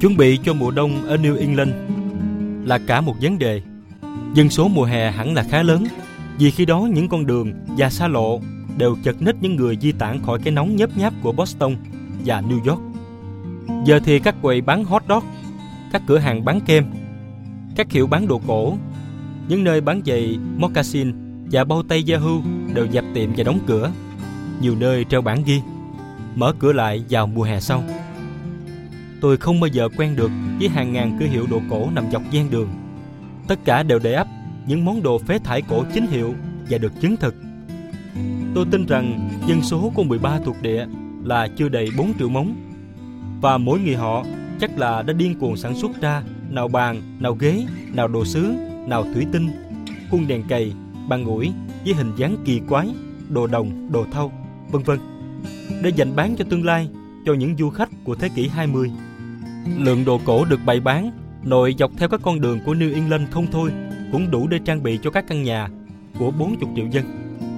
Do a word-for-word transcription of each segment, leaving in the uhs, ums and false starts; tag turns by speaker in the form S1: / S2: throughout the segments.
S1: Chuẩn bị cho mùa đông ở New England là cả một vấn đề. Dân số mùa hè hẳn là khá lớn, vì khi đó những con đường và xa lộ đều chật ních những người di tản khỏi cái nóng nhớp nháp của Boston và New York. Giờ thì các quầy bán hot dog, các cửa hàng bán kem, các hiệu bán đồ cổ, những nơi bán giày, moccasin và bao tay Yahoo đều dẹp tiệm và đóng cửa. Nhiều nơi treo bảng ghi mở cửa lại vào mùa hè sau. Tôi không bao giờ quen được với hàng ngàn cửa hiệu đồ cổ nằm dọc ven đường. Tất cả đều để ắp những món đồ phế thải cổ chính hiệu và được chứng thực. Tôi tin rằng dân số của mười ba thuộc địa là chưa đầy bốn triệu mống, và mỗi người họ chắc là đã điên cuồng sản xuất ra nào bàn, nào ghế, nào đồ sứ, nào thủy tinh, khuôn đèn cầy, bàn ủi với hình dáng kỳ quái, đồ đồng, đồ thau, vân vân, để dành bán cho tương lai, cho những du khách của thế kỷ hai mươi. Lượng đồ cổ được bày bán nội dọc theo các con đường của New England không thôi cũng đủ để trang bị cho các căn nhà của bốn mươi triệu dân.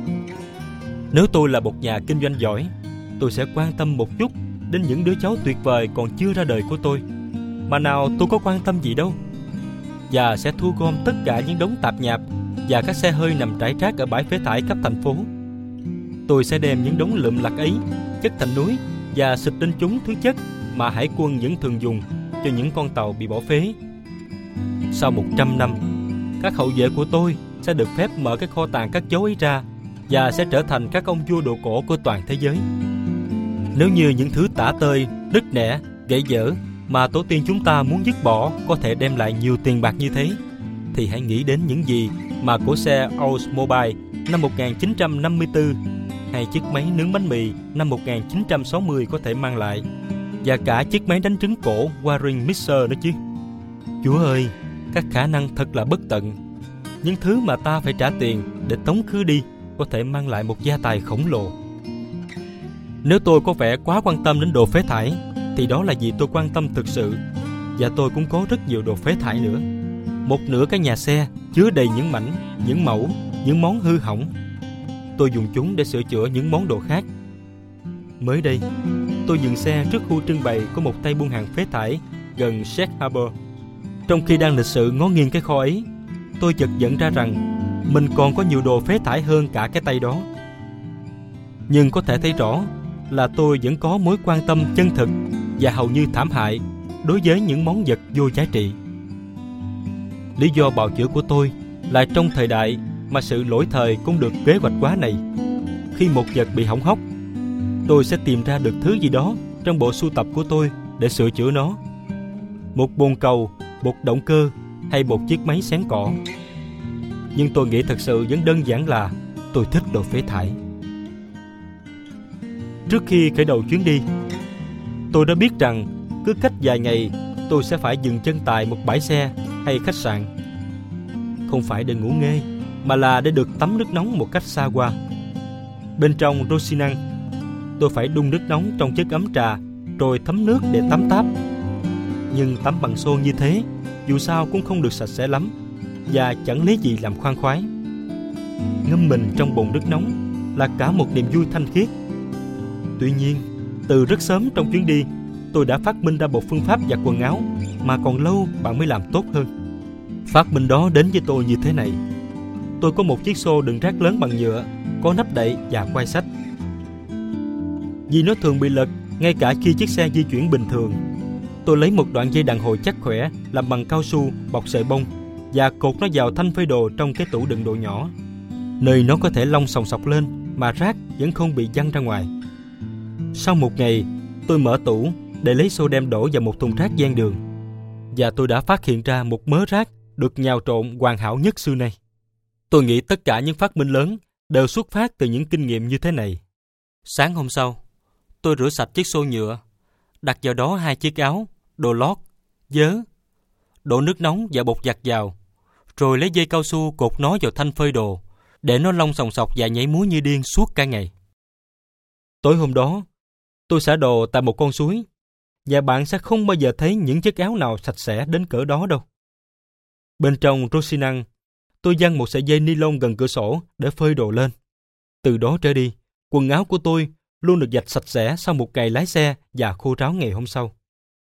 S1: Nếu tôi là một nhà kinh doanh giỏi, tôi sẽ quan tâm một chút đến những đứa cháu tuyệt vời còn chưa ra đời của tôi. Mà nào tôi có quan tâm gì đâu. Và sẽ thu gom tất cả những đống tạp nhạp và các xe hơi nằm rải rác ở bãi phế thải khắp thành phố. Tôi sẽ đem những đống lượm lặt ấy chất thành núi và xịt lên chúng thứ chất mà hải quân vẫn thường dùng cho những con tàu bị bỏ phế. Sau một trăm năm, các hậu vệ của tôi sẽ được phép mở cái kho tàng các dấu ấy ra và sẽ trở thành các ông vua đồ cổ của toàn thế giới. Nếu như những thứ tả tơi, đứt nẻ, gãy dở mà tổ tiên chúng ta muốn dứt bỏ có thể đem lại nhiều tiền bạc như thế, thì hãy nghĩ đến những gì mà cỗ xe Oldsmobile năm một nghìn chín trăm năm mươi tư hay chiếc máy nướng bánh mì năm một nghìn chín trăm sáu mươi có thể mang lại, và cả chiếc máy đánh trứng cổ Waring Mixer nữa chứ. Chúa ơi, các khả năng thật là bất tận. Những thứ mà ta phải trả tiền để tống khứ đi có thể mang lại một gia tài khổng lồ. Nếu tôi có vẻ quá quan tâm đến đồ phế thải, thì đó là vì tôi quan tâm thực sự. Và tôi cũng có rất nhiều đồ phế thải nữa. Một nửa cái nhà xe chứa đầy những mảnh, những mẫu, những món hư hỏng. Tôi dùng chúng để sửa chữa những món đồ khác. Mới đây, tôi dừng xe trước khu trưng bày của một tay buôn hàng phế thải gần Shedd Harbor. Trong khi đang lịch sự ngó nghiêng cái kho ấy, tôi chợt nhận ra rằng mình còn có nhiều đồ phế thải hơn cả cái tay đó. Nhưng có thể thấy rõ là tôi vẫn có mối quan tâm chân thực và hầu như thảm hại đối với những món vật vô giá trị. Lý do bào chữa của tôi là trong thời đại mà sự lỗi thời cũng được kế hoạch quá này, khi một vật bị hỏng hóc, tôi sẽ tìm ra được thứ gì đó trong bộ sưu tập của tôi để sửa chữa nó. Một bồn cầu, một động cơ hay một chiếc máy xén cỏ. Nhưng tôi nghĩ thật sự vẫn đơn giản là tôi thích đồ phế thải. Trước khi khởi đầu chuyến đi, tôi đã biết rằng cứ cách vài ngày tôi sẽ phải dừng chân tại một bãi xe hay khách sạn. Không phải để ngủ nghê, mà là để được tắm nước nóng một cách xa hoa. Bên trong Rocinante, tôi phải đun nước nóng trong chiếc ấm trà rồi thấm nước để tắm táp. Nhưng tắm bằng xô như thế dù sao cũng không được sạch sẽ lắm, và chẳng lấy gì làm khoan khoái. Ngâm mình trong bồn nước nóng là cả một niềm vui thanh khiết. Tuy nhiên, từ rất sớm trong chuyến đi, tôi đã phát minh ra một phương pháp giặt quần áo mà còn lâu bạn mới làm tốt hơn. Phát minh đó đến với tôi như thế này. Tôi có một chiếc xô đựng rác lớn bằng nhựa, có nắp đậy và quai xách. Vì nó thường bị lật ngay cả khi chiếc xe di chuyển bình thường, tôi lấy một đoạn dây đàn hồi chắc khỏe làm bằng cao su bọc sợi bông và cột nó vào thanh phơi đồ trong cái tủ đựng đồ nhỏ, nơi nó có thể lông sòng sọc lên mà rác vẫn không bị văng ra ngoài. Sau một ngày, tôi mở tủ để lấy xô đem đổ vào một thùng rác ven đường, và tôi đã phát hiện ra một mớ rác được nhào trộn hoàn hảo nhất xưa nay. Tôi nghĩ tất cả những phát minh lớn đều xuất phát từ những kinh nghiệm như thế này. Sáng hôm sau, tôi rửa sạch chiếc xô nhựa, đặt vào đó hai chiếc áo, đồ lót, vớ, đổ nước nóng và bột giặt vào, rồi lấy dây cao su cột nó vào thanh phơi đồ, để nó lông sòng sọc và nhảy múa như điên suốt cả ngày. Tối hôm đó, tôi xả đồ tại một con suối, và bạn sẽ không bao giờ thấy những chiếc áo nào sạch sẽ đến cỡ đó đâu. Bên trong Rocinante, tôi giăng một sợi dây ni lông gần cửa sổ để phơi đồ lên. Từ đó trở đi, quần áo của tôi luôn được giặt sạch sẽ sau một ngày lái xe và khô ráo ngày hôm sau.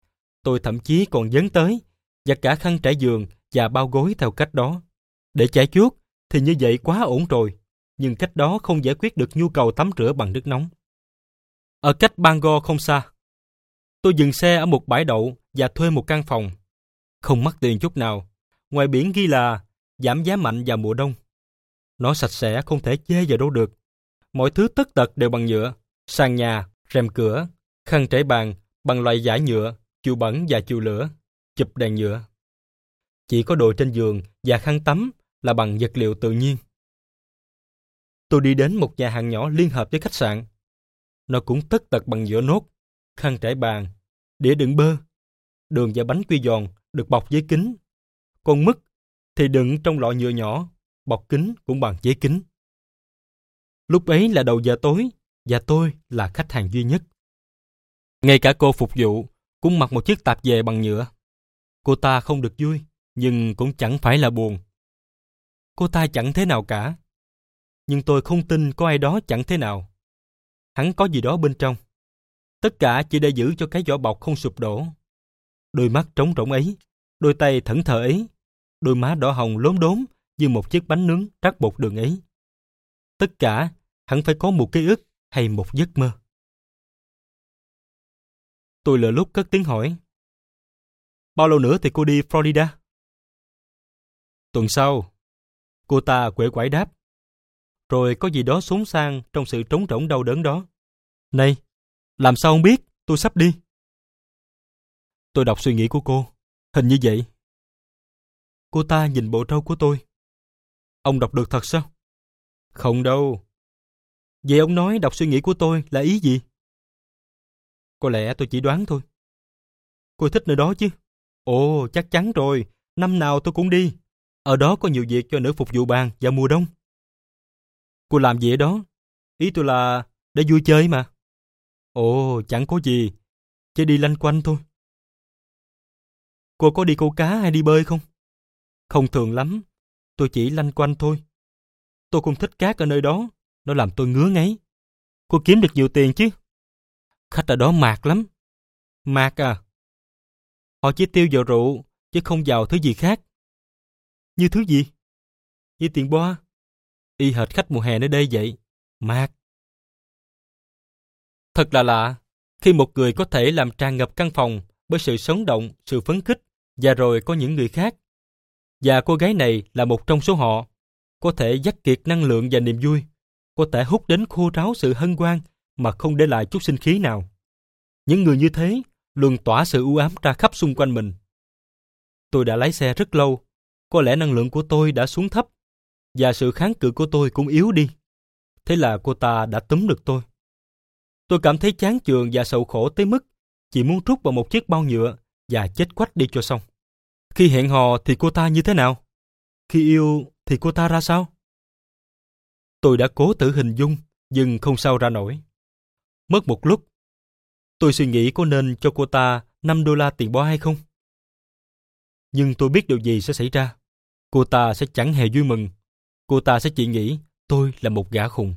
S1: Tôi thậm chí còn dấn tới, và cả khăn trải giường và bao gối theo cách đó. Để chải chuốt thì như vậy quá ổn rồi, nhưng cách đó không giải quyết được nhu cầu tắm rửa bằng nước nóng. Ở cách Bangor không xa, tôi dừng xe ở một bãi đậu và thuê một căn phòng. Không mắc tiền chút nào, ngoài biển ghi là giảm giá mạnh vào mùa đông. Nó sạch sẽ không thể chê vào đâu được. Mọi thứ tất tật đều bằng nhựa, sàn nhà, rèm cửa, khăn trải bàn bằng loại vải nhựa, chịu bẩn và chịu lửa, chụp đèn nhựa. Chỉ có đồ trên giường và khăn tắm là bằng vật liệu tự nhiên. Tôi đi đến một nhà hàng nhỏ liên hợp với khách sạn. Nó cũng tất tật bằng nhựa nốt, khăn trải bàn, đĩa đựng bơ, đường và bánh quy giòn được bọc giấy kính. Còn mứt thì đựng trong lọ nhựa nhỏ, bọc kính cũng bằng giấy kính. Lúc ấy là đầu giờ tối và tôi là khách hàng duy nhất. Ngay cả cô phục vụ cũng mặc một chiếc tạp dề bằng nhựa. Cô ta không được vui, nhưng cũng chẳng phải là buồn. Cô ta chẳng thế nào cả. Nhưng tôi không tin có ai đó chẳng thế nào. Hắn có gì đó bên trong. Tất cả chỉ để giữ cho cái vỏ bọc không sụp đổ. Đôi mắt trống rỗng ấy, đôi tay thẫn thờ ấy, đôi má đỏ hồng lốm đốm như một chiếc bánh nướng trát bột đường ấy. Tất cả hẳn phải có một ký ức hay một giấc mơ. Tôi lờ lúc cất tiếng hỏi. Bao lâu nữa thì cô đi Florida? Tuần sau. Cô ta quể quải đáp. Rồi có gì đó xốn sang trong sự trống rỗng đau đớn đó. Này, làm sao không biết, tôi sắp đi. Tôi đọc suy nghĩ của cô. Hình như vậy. Cô ta nhìn bộ râu của tôi. Ông đọc được thật sao? Không đâu. Vậy ông nói đọc suy nghĩ của tôi là ý gì? Có lẽ tôi chỉ đoán thôi. Cô thích nơi đó chứ? Ồ, chắc chắn rồi. Năm nào tôi cũng đi. Ở đó có nhiều việc cho nữ phục vụ bàn vào mùa đông. Cô làm gì ở đó? Ý tôi là để vui chơi mà. Ồ, chẳng có gì. Chỉ đi lanh quanh thôi. Cô có đi câu cá hay đi bơi không? Không thường lắm. Tôi chỉ lanh quanh thôi. Tôi không thích cát ở nơi đó. Nó làm tôi ngứa ngáy. Cô kiếm được nhiều tiền chứ? Khách ở đó mạt lắm. Mạt à? Họ chỉ tiêu vào rượu, chứ không vào thứ gì khác. Như thứ gì? Như tiền boa. Y hệt khách mùa hè nơi đây vậy. Mạt. Thật là lạ, khi một người có thể làm tràn ngập căn phòng bởi sự sống động, sự phấn khích, và rồi có những người khác. Và cô gái này là một trong số họ. Có thể dắt kiệt năng lượng và niềm vui. Có thể hút đến khô ráo sự hân hoan mà không để lại chút sinh khí nào. Những người như thế luôn tỏa sự u ám ra khắp xung quanh mình. Tôi đã lái xe rất lâu. Có lẽ năng lượng của tôi đã xuống thấp và sự kháng cự của tôi cũng yếu đi. Thế là cô ta đã túm được tôi. Tôi cảm thấy chán chường và sầu khổ tới mức chỉ muốn rút vào một chiếc bao nhựa và chết quách đi cho xong. Khi hẹn hò thì cô ta như thế nào? Khi yêu thì cô ta ra sao? Tôi đã cố thử hình dung, nhưng không sao ra nổi. Mất một lúc, tôi suy nghĩ có nên cho cô ta năm đô la tiền boa hay không? Nhưng tôi biết điều gì sẽ xảy ra. Cô ta sẽ chẳng hề vui mừng. Cô ta sẽ chỉ nghĩ tôi là một gã khùng.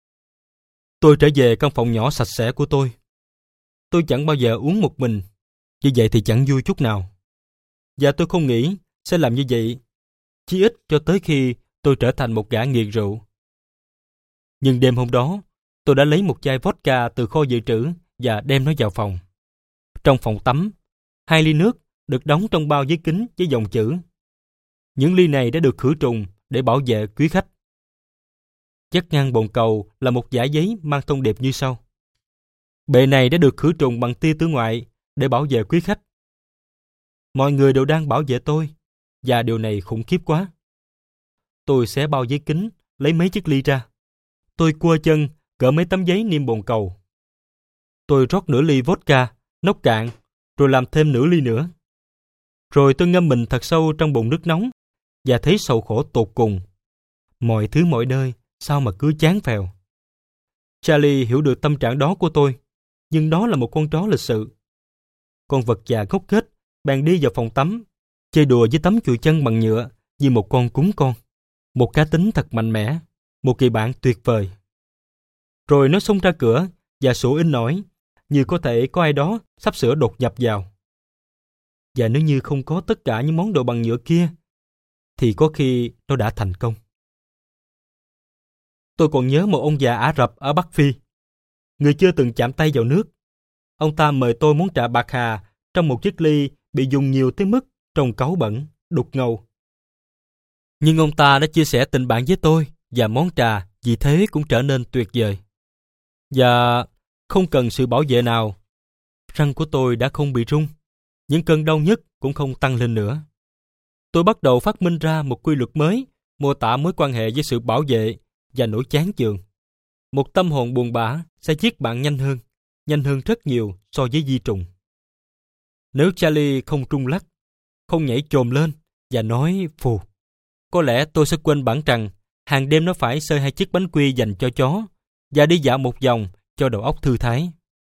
S1: Tôi trở về căn phòng nhỏ sạch sẽ của tôi. Tôi chẳng bao giờ uống một mình. Như vậy thì chẳng vui chút nào. Và tôi không nghĩ sẽ làm như vậy, chí ít cho tới khi tôi trở thành một gã nghiện rượu. Nhưng đêm hôm đó, tôi đã lấy một chai vodka từ kho dự trữ và đem nó vào phòng. Trong phòng tắm, hai ly nước được đóng trong bao giấy kính với dòng chữ. Những ly này đã được khử trùng để bảo vệ quý khách. Chắc ngăn bồn cầu là một dải giấy mang thông điệp như sau. Bệ này đã được khử trùng bằng tia tử ngoại để bảo vệ quý khách. Mọi người đều đang bảo vệ tôi, và điều này khủng khiếp quá. Tôi xé bao giấy kính, lấy mấy chiếc ly ra. Tôi cua chân, gỡ mấy tấm giấy niêm bồn cầu. Tôi rót nửa ly vodka, nốc cạn, rồi làm thêm nửa ly nữa. Rồi tôi ngâm mình thật sâu trong bồn nước nóng, và thấy sầu khổ tột cùng. Mọi thứ mọi nơi, sao mà cứ chán phèo. Charlie hiểu được tâm trạng đó của tôi, nhưng đó là một con chó lịch sự. Con vật già ngốc nghếch bèn đi vào phòng tắm, chơi đùa với tấm chùi chân bằng nhựa như một con cún con. Một cá tính thật mạnh mẽ, một kỳ bạn tuyệt vời. Rồi nó xông ra cửa và sủa in ỏi, như có thể có ai đó sắp sửa đột nhập vào. Và nếu như không có tất cả những món đồ bằng nhựa kia, thì có khi nó đã thành công. Tôi còn nhớ một ông già Ả Rập ở Bắc Phi. Người chưa từng chạm tay vào nước. Ông ta mời tôi món trà bạc hà trong một chiếc ly bị dùng nhiều tới mức trông cáu bẩn, đục ngầu. Nhưng ông ta đã chia sẻ tình bạn với tôi và món trà vì thế cũng trở nên tuyệt vời. Và không cần sự bảo vệ nào, răng của tôi đã không bị rung, những cơn đau nhức cũng không tăng lên nữa. Tôi bắt đầu phát minh ra một quy luật mới mô tả mối quan hệ với sự bảo vệ và nỗi chán chường. Một tâm hồn buồn bã sẽ giết bạn nhanh hơn, nhanh hơn rất nhiều so với vi trùng. Nếu Charlie không trung lắc, không nhảy chồm lên và nói phù, có lẽ tôi sẽ quên bẵng rằng hàng đêm nó phải xơi hai chiếc bánh quy dành cho chó và đi dạo một vòng cho đầu óc thư thái.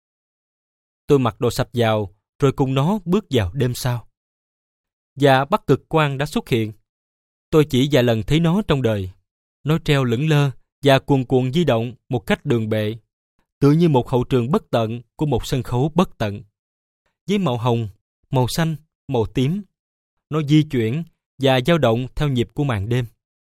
S1: Tôi mặc đồ sạch vào rồi cùng nó bước vào đêm sau. Và Bắc Cực Quang đã xuất hiện. Tôi chỉ vài lần thấy nó trong đời. Nó treo lững lơ và cuồn cuộn di động một cách đường bệ, tựa như một hậu trường bất tận của một sân khấu bất tận. Với màu hồng, màu xanh, màu tím, nó di chuyển và dao động theo nhịp của màn đêm.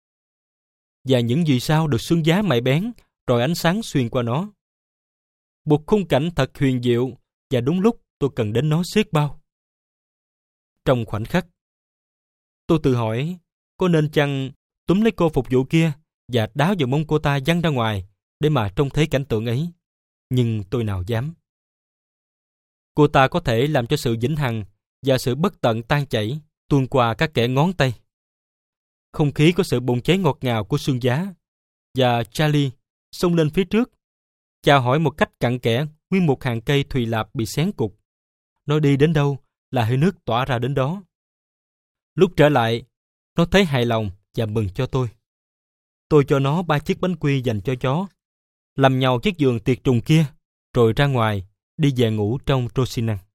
S1: Và những vì sao được sương giá mại bén rồi ánh sáng xuyên qua nó. Một khung cảnh thật huyền diệu và đúng lúc tôi cần đến nó xiết bao. Trong khoảnh khắc, tôi tự hỏi có nên chăng túm lấy cô phục vụ kia và đá vào mông cô ta văng ra ngoài để mà trông thấy cảnh tượng ấy. Nhưng tôi nào dám. Cô ta có thể làm cho sự vĩnh hằng và sự bất tận tan chảy tuôn qua các kẽ ngón tay. Không khí có sự bùng cháy ngọt ngào của sương giá. Và Charlie xông lên phía trước, chào hỏi một cách cặn kẽ nguyên một hàng cây thùy lạp bị xén cục. Nó đi đến đâu là hơi nước tỏa ra đến đó. Lúc trở lại, nó thấy hài lòng và mừng cho tôi. Tôi cho nó ba chiếc bánh quy dành cho chó, làm nhàu chiếc giường tiệt trùng kia, rồi ra ngoài, đi về ngủ trong Rosinan.